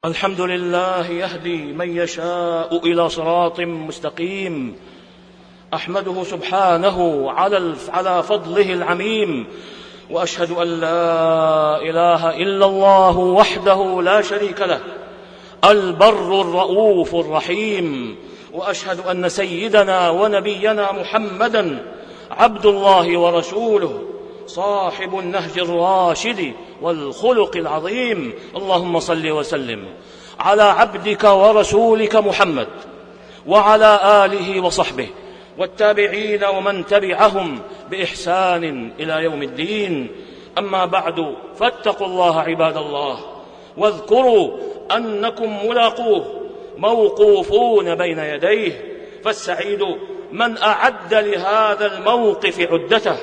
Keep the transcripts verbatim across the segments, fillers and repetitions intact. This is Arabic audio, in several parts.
الحمد لله يهدي من يشاء إلى صراط مستقيم. أحمده سبحانه على على فضله العميم، وأشهد أن لا إله إلا الله وحده لا شريك له البر الرؤوف الرحيم، وأشهد أن سيدنا ونبينا محمدا عبد الله ورسوله صاحب النهج الراشد والخلق العظيم. اللهم صل وسلم على عبدك ورسولك محمد وعلى آله وصحبه والتابعين ومن تبعهم بإحسان إلى يوم الدين. أما بعد، فاتقوا الله عباد الله، واذكروا أنكم ملاقوه موقوفون بين يديه، فالسعيد من أعد لهذا الموقف عدته،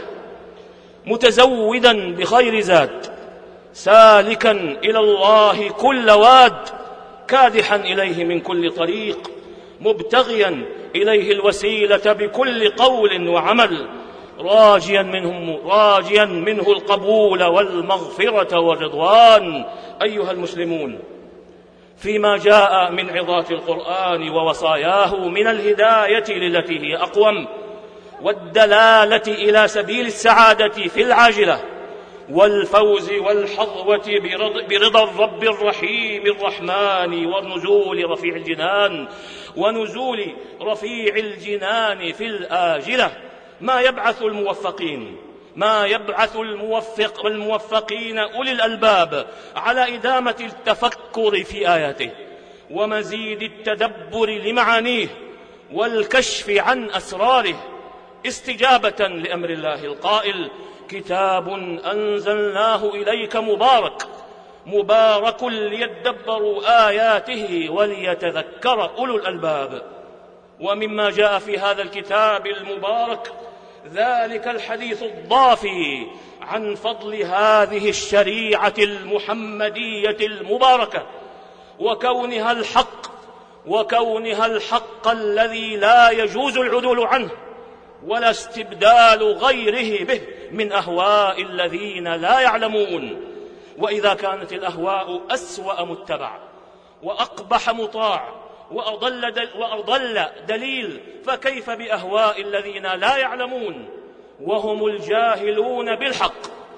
متزودا بخير زاد، سالكا إلى الله كل واد، كادحا إليه من كل طريق، مبتغيا إليه الوسيلة بكل قول وعمل، راجيا منه, راجيا منه القبول والمغفرة والرضوان. أيها المسلمون، فيما جاء من عظات القرآن ووصاياه من الهداية للتي هي أقوم، والدلالة إلى سبيل السعادة في العاجلة والفوز والحظوة برضا الرب الرحيم الرحمن، ونزول رفيع الجنان ونزول رفيع الجنان في الآجلة، ما يبعث الموفقين ما يبعث الموفق والموفقين أولي الألباب على إدامة التفكر في آياته ومزيد التدبر لمعانيه والكشف عن أسراره، استجابة لأمر الله القائل: كتاب أنزلناه إليك مبارك مبارك ليدبروا آياته وليتذكر أولو الألباب. ومما جاء في هذا الكتاب المبارك ذلك الحديث الضافي عن فضل هذه الشريعة المحمدية المباركة، وكونها الحق وكونها الحق الذي لا يجوز العدول عنه ولا استبدال غيره به من أهواء الذين لا يعلمون. وإذا كانت الأهواء أسوأ متبع وأقبح مطاع وأضل, دل وأضل دليل، فكيف بأهواء الذين لا يعلمون وهم الجاهلون بالحق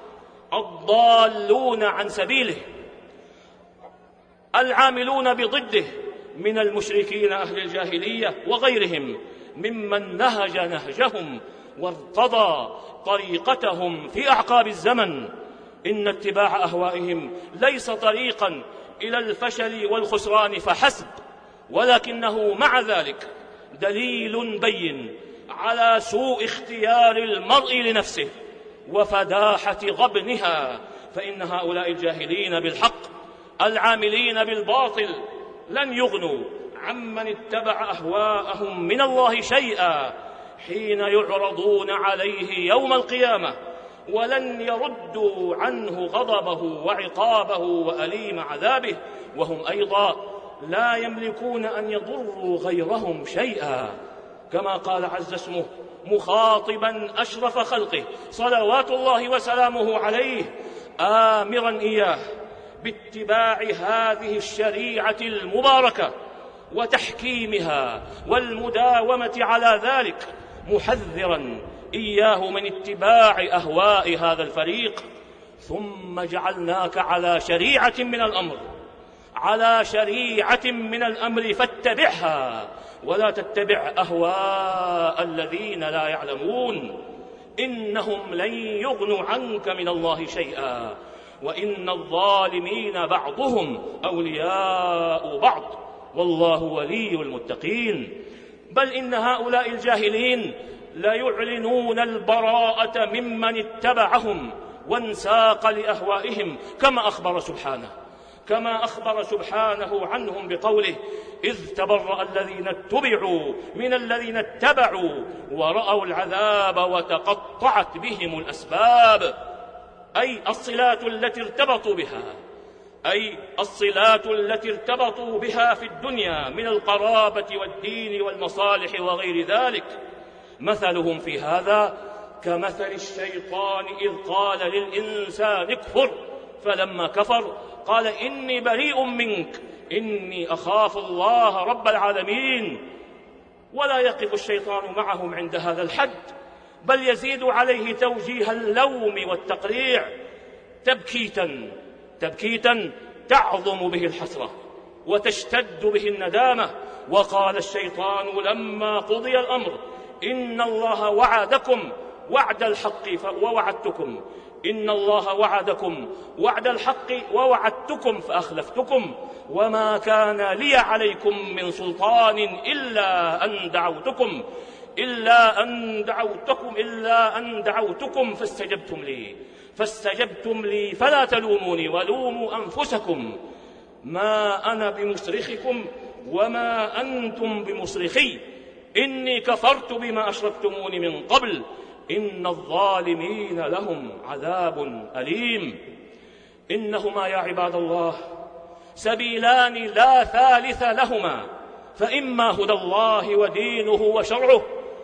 الضالون عن سبيله العاملون بضده من المشركين أهل الجاهلية وغيرهم ممن نهج نهجهم وارتضى طريقتهم في أعقاب الزمن. إن اتباع أهوائهم ليس طريقا إلى الفشل والخسران فحسب، ولكنه مع ذلك دليل بين على سوء اختيار المرء لنفسه وفداحة غبنها، فإن هؤلاء الجاهلين بالحق العاملين بالباطل لن يغنوا عمن اتبع أهواءهم من الله شيئا حين يعرضون عليه يوم القيامة، ولن يردوا عنه غضبه وعقابه وأليم عذابه، وهم أيضا لا يملكون أن يضروا غيرهم شيئا، كما قال عز اسمه مخاطبا أشرف خلقه صلوات الله وسلامه عليه، آمرا إياه باتباع هذه الشريعة المباركة وتحكيمها والمداومة على ذلك، محذرا إياه من اتباع أهواء هذا الفريق. ثم جعلناك على شريعة من الأمر على شريعة من الأمر فاتبعها ولا تتبع أهواء الذين لا يعلمون، إنهم لن يغنوا عنك من الله شيئا وإن الظالمين بعضهم أولياء بعض والله ولي المتقين. بل إن هؤلاء الجاهلين لا يعلنون البراءة ممن اتبعهم وانساق لأهوائهم، كما أخبر سبحانه كما أخبر سبحانه عنهم بقوله: إذ تبرأ الذين اتبعوا من الذين اتبعوا ورأوا العذاب وتقطعت بهم الأسباب، أي الصلات التي ارتبطوا بها أي الصلات التي ارتبطوا بها في الدنيا من القرابة والدين والمصالح وغير ذلك. مثلهم في هذا كمثل الشيطان إذ قال للإنسان اكفر، فلما كفر قال إني بريء منك إني أخاف الله رب العالمين. ولا يقف الشيطان معهم عند هذا الحد، بل يزيد عليه توجيه اللوم والتقريع تبكيتا تبكيتا تعظم به الحسرة وتشتد به الندامة. وقال الشيطان لما قضي الأمر إن الله وعدكم وعد الحق ووعدتكم إن الله وعدكم وعد الحق ووعدتكم فأخلفتكم وما كان لي عليكم من سلطان إلا أن دعوتكم إلا أن دعوتكم إلا أن دعوتكم فاستجبتم لي فاستجبتم لي فلا تلوموني ولوموا أنفسكم ما أنا بمصرخكم وما أنتم بمصرخي إني كفرت بما أشركتموني من قبل إن الظالمين لهم عذاب أليم. إنهما يا عباد الله سبيلان لا ثالث لهما، فإما هدى الله ودينه وشرعه،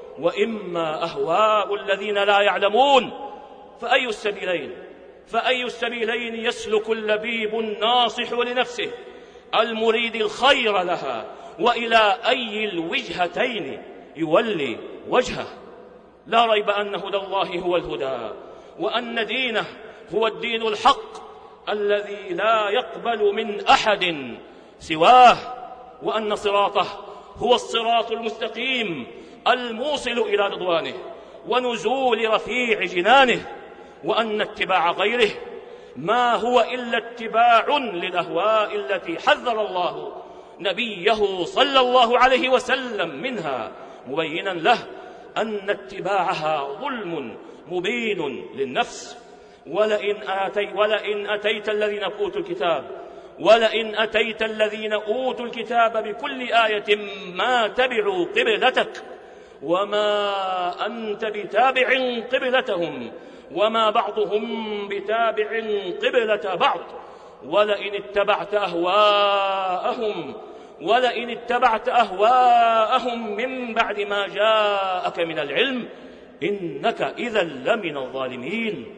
وإما أهواء الذين لا يعلمون. فأي السبيلين فأي السبيلين يسلك اللبيب الناصح لنفسه المريد الخير لها، وإلى أي الوجهتين يولي وجهه؟ لا ريب أن هدى الله هو الهدى، وأن دينه هو الدين الحق الذي لا يقبل من أحد سواه، وأن صراطه هو الصراط المستقيم الموصل إلى رضوانه ونزول رفيع جنانه، وأن اتباع غيره ما هو إلا اتباع للأهواء التي حذر الله نبيه صلى الله عليه وسلم منها، مبينا له أن اتباعها ظلم مبين للنفس. ولئن, آتي ولئن أتيت الذين أوتوا الكتاب ولئن أتيت الذين أوتوا الكتاب بكل آية ما تبعوا قبلتك وما أنت بتابع قبلتهم وما بعضهم بتابع قبلة بعض ولئن اتبعت أهواءهم ولئن اتبعت أهواءهم من بعد ما جاءك من العلم إنك إذا لمن الظالمين.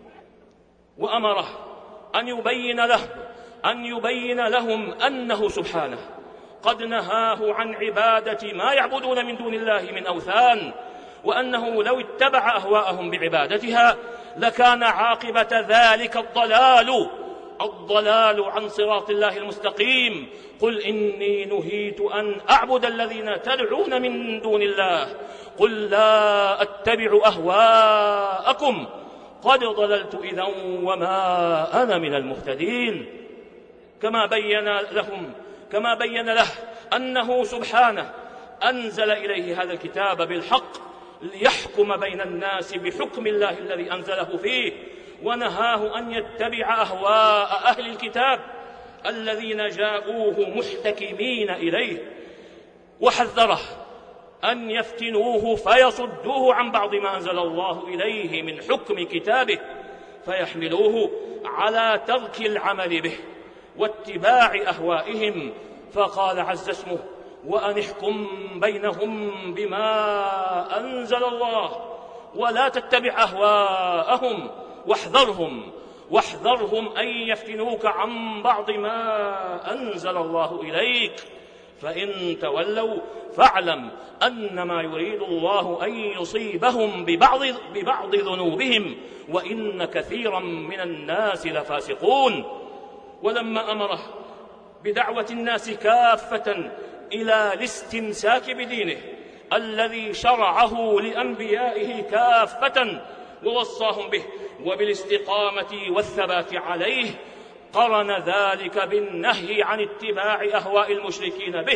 وأمره أن يبين له أن يبين لهم أنه سبحانه قد نهاه عن عبادة ما يعبدون من دون الله من أوثان، وأنه لو اتبع أهواءهم بعبادتها لكان عاقبة ذلك الضلال الضلال عن صراط الله المستقيم. قل إني نهيت أن أعبد الذين تدعون من دون الله قل لا أتبع أهواءكم قد ضللت إذا وما أنا من المهتدين. كما بين لهم كما بين له أنه سبحانه أنزل إليه هذا الكتاب بالحق ليحكم بين الناس بحكم الله الذي أنزله فيه، ونهاه أن يتبع أهواء أهل الكتاب الذين جاءوه محتكمين إليه، وحذره أن يفتنوه فيصدوه عن بعض ما أنزل الله إليه من حكم كتابه فيحملوه على ترك العمل به واتباع أهوائهم. فقال عز اسمه وأن احكم بينهم بما أنزل الله ولا تتبع أهواءهم واحذرهم واحذرهم أن يفتنوك عن بعض ما أنزل الله إليك فإن تولوا فاعلم أنما يريد الله أن يصيبهم ببعض, ببعض ذنوبهم وإن كثيرا من الناس لفاسقون. ولما أمره بدعوة الناس كافة إلى الاستمساك بدينه الذي شرعه لأنبيائه كافة ووصاهم به وبالاستقامة والثبات عليه، قرن ذلك بالنهي عن اتباع أهواء المشركين به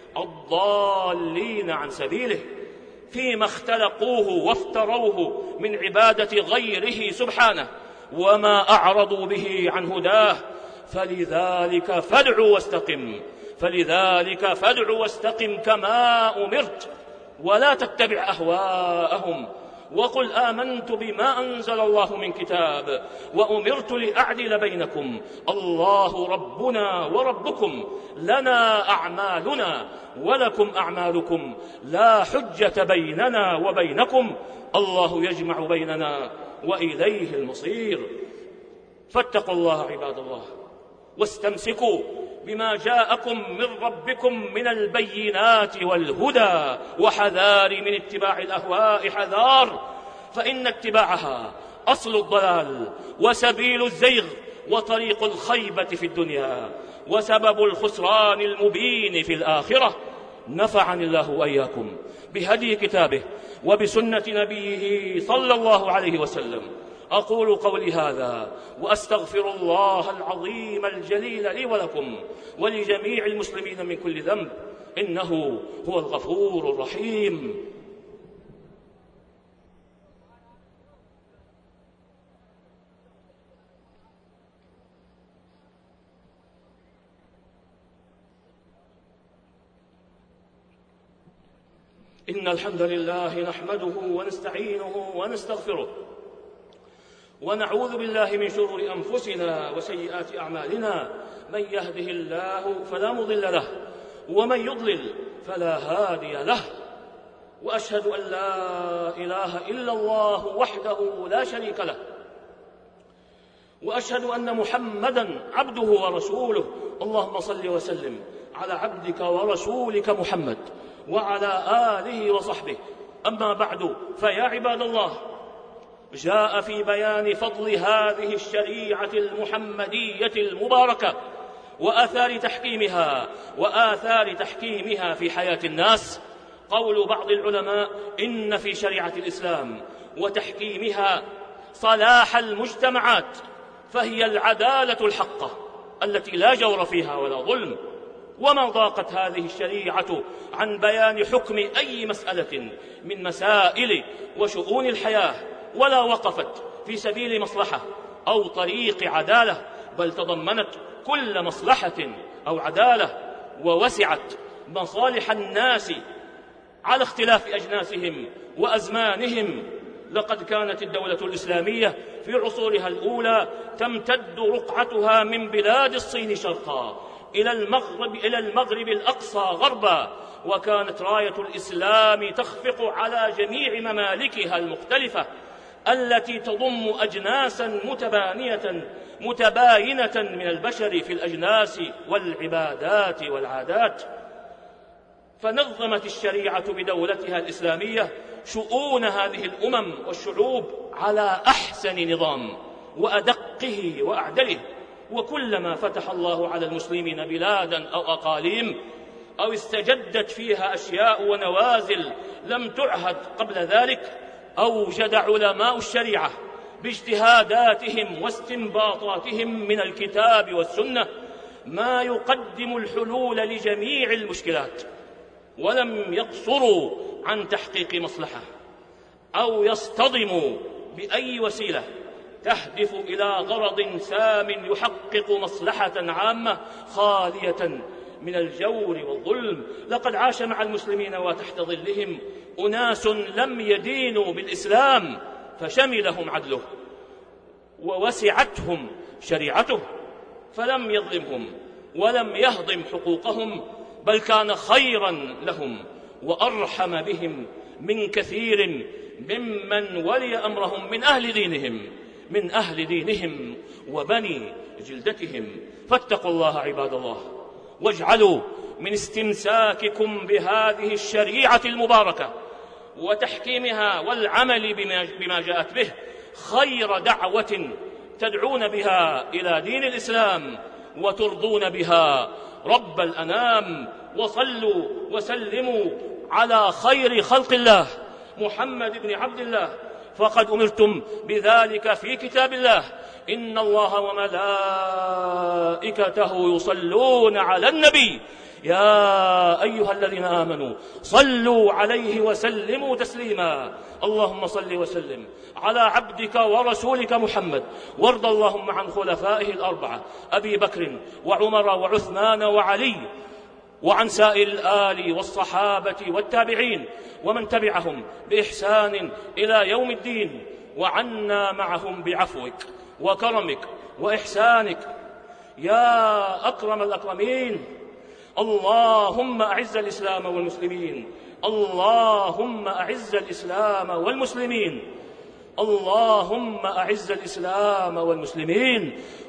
الضالين عن سبيله فيما اختلقوه وافتروه من عبادة غيره سبحانه وما أعرضوا به عن هداه. فلذلك فادع واستقم فلذلك فادع واستقم كما أمرت ولا تتبع أهواءهم وقل آمنت بما أنزل الله من كتاب وأمرت لأعدل بينكم الله ربنا وربكم لنا أعمالنا ولكم أعمالكم لا حجة بيننا وبينكم الله يجمع بيننا وإليه المصير. فاتقوا الله عباد الله واستمسكوا بما جاءكم من ربكم من البينات والهدى وحذار من اتباع الأهواء حذار، فإن اتباعها أصل الضلال وسبيل الزيغ وطريق الخيبة في الدنيا وسبب الخسران المبين في الآخرة. نفعني الله وإياكم بهدي كتابه وبسنة نبيه صلى الله عليه وسلم. أقول قولي هذا وأستغفر الله العظيم الجليل لي ولكم ولجميع المسلمين من كل ذنب، إنه هو الغفور الرحيم. إن الحمد لله نحمده ونستعينه ونستغفره ونعوذ بالله من شرور أنفسنا وسيئات أعمالنا، من يهده الله فلا مضل له ومن يضلل فلا هادي له، وأشهد أن لا إله إلا الله وحده لا شريك له، وأشهد أن محمدًا عبده ورسوله. اللهم صل وسلم على عبدك ورسولك محمد وعلى آله وصحبه. أما بعد، فيا عباد الله، جاء في بيان فضل هذه الشريعة المحمدية المباركة وآثار تحكيمها وآثار تحكيمها في حياة الناس قول بعض العلماء: إن في شريعة الإسلام وتحكيمها صلاح المجتمعات، فهي العدالة الحقة التي لا جور فيها ولا ظلم. وما ضاقت هذه الشريعة عن بيان حكم أي مسألة من مسائل وشؤون الحياة، ولا وقفت في سبيل مصلحة أو طريق عدالة، بل تضمنت كل مصلحة أو عدالة ووسعت مصالح الناس على اختلاف أجناسهم وأزمانهم. لقد كانت الدولة الإسلامية في عصورها الأولى تمتد رقعتها من بلاد الصين شرقا إلى المغرب, إلى المغرب الأقصى غربا، وكانت راية الإسلام تخفق على جميع ممالكها المختلفة التي تضم أجناسا متبانية متباينة من البشر في الأجناس والعبادات والعادات. فنظمت الشريعة بدولتها الإسلامية شؤون هذه الأمم والشعوب على أحسن نظام وأدقه وأعدله. وكلما فتح الله على المسلمين بلادا أو أقاليم أو استجدت فيها أشياء ونوازل لم تعهد قبل ذلك، أوجد علماء الشريعة باجتهاداتهم واستنباطاتهم من الكتاب والسنة ما يقدم الحلول لجميع المشكلات، ولم يقصروا عن تحقيق مصلحة أو يصطدموا بأي وسيلة تهدف إلى غرض سام يحقق مصلحة عامة خالية من الجور والظلم. لقد عاش مع المسلمين وتحت ظلهم أناس لم يدينوا بالإسلام فشملهم عدله ووسعتهم شريعته، فلم يظلمهم ولم يهضم حقوقهم، بل كان خيرا لهم وأرحم بهم من كثير ممن ولي أمرهم من أهل دينهم من أهل دينهم وبني جلدتهم. فاتقوا الله عباد الله، واجعلوا من استمساككم بهذه الشريعة المباركة وتحكيمها والعمل بما جاءت به خير دعوة تدعون بها إلى دين الإسلام وترضون بها رب الأنام. وصلوا وسلموا على خير خلق الله محمد بن عبد الله، فقد أمرتم بذلك في كتاب الله: إن الله وملائكته يصلون على النبي يا أيها الذين آمنوا صلوا عليه وسلموا تسليما. اللهم صل وسلم على عبدك ورسولك محمد، وارض اللهم عن خلفائه الأربعة أبي بكر وعمر وعثمان وعلي، وعن سائر الآل والصحابة والتابعين ومن تبعهم بإحسان إلى يوم الدين، وعنا معهم بعفوك وكرمك وإحسانك يا أكرم الأكرمين. اللهم أعز الإسلام والمسلمين، اللهم أعز الإسلام والمسلمين، اللهم أعز الإسلام والمسلمين،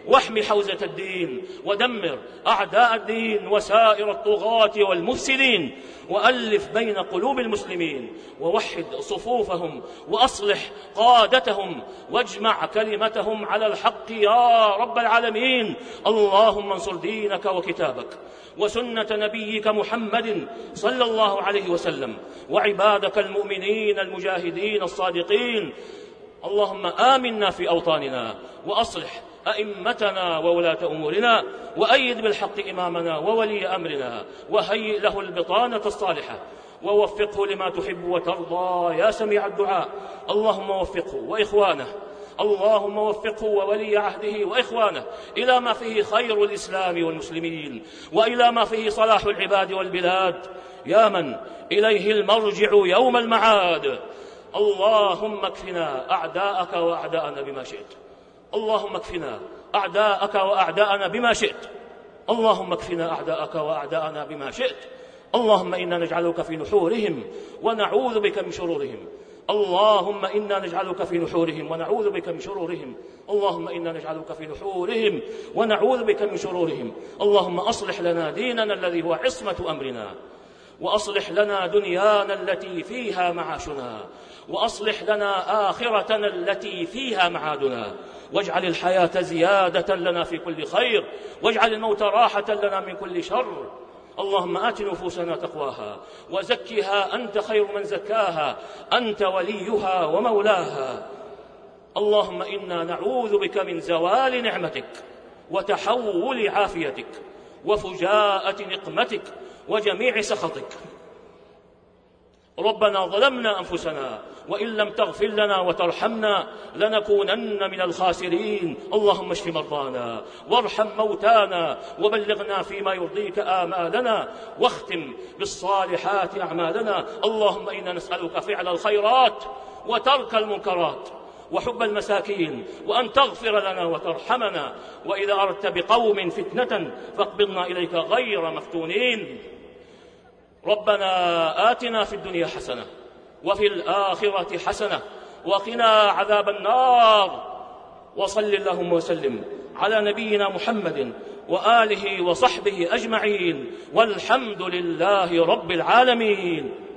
واحم حوزة الدين، ودمر أعداء الدين وسائر الطغاة والمفسدين، وألف بين قلوب المسلمين، ووحد صفوفهم، وأصلح قادتهم، واجمع كلمتهم على الحق يا رب العالمين. اللهم انصر دينك وكتابك وسنة نبيك محمد صلى الله عليه وسلم، وعبادك المؤمنين المجاهدين الصادقين. اللهم آمنا في أوطاننا، وأصلح أئمتنا وولاة أمورنا، وأيد بالحق إمامنا وولي أمرنا، وهيئ له البطانة الصالحة، ووفقه لما تحب وترضى يا سميع الدعاء. اللهم وفقه وإخوانه اللهم وفقه وولي عهده وإخوانه إلى ما فيه خير الإسلام والمسلمين، وإلى ما فيه صلاح العباد والبلاد، يا من إليه المرجع يوم المعاد. اللهم اكفنا أعداءك وأعداءنا بما شئت اللهم اكفنا أعداءك وأعداءنا بما شئت اللهم اكفنا أعداءك وأعداءنا بما شئت. اللهم إنا نجعلك في نحورهم ونعوذ بك من شرورهم اللهم إنا نجعلك في نحورهم ونعوذ بك من شرورهم اللهم إنا نجعلك في نحورهم ونعوذ بك من شرورهم. اللهم أصلح لنا ديننا الذي هو عصمة أمرنا، وأصلح لنا دنيانا التي فيها معاشنا، وأصلح لنا آخرتنا التي فيها معادنا، واجعل الحياة زيادة لنا في كل خير، واجعل الموت راحة لنا من كل شر. اللهم آت نفوسنا تقواها وزكها أنت خير من زكاها، أنت وليها ومولاها. اللهم إنا نعوذ بك من زوال نعمتك وتحول عافيتك وفجاءة نقمتك وجميع سخطك. ربنا ظلمنا أنفسنا وإن لم تغفر لنا وترحمنا لنكونن من الخاسرين. اللهم اشف مرضانا وارحم موتانا وبلغنا فيما يرضيك آمالنا، واختم بالصالحات أعمالنا. اللهم إنا نسألك فعل الخيرات وترك المنكرات وحب المساكين، وأن تغفر لنا وترحمنا، وإذا أردت بقوم فتنة فاقبضنا إليك غير مفتونين. ربنا آتنا في الدنيا حسنة وفي الآخرة حسنة وقنا عذاب النار. وصل اللهم وسلم على نبينا محمد وآله وصحبه أجمعين، والحمد لله رب العالمين.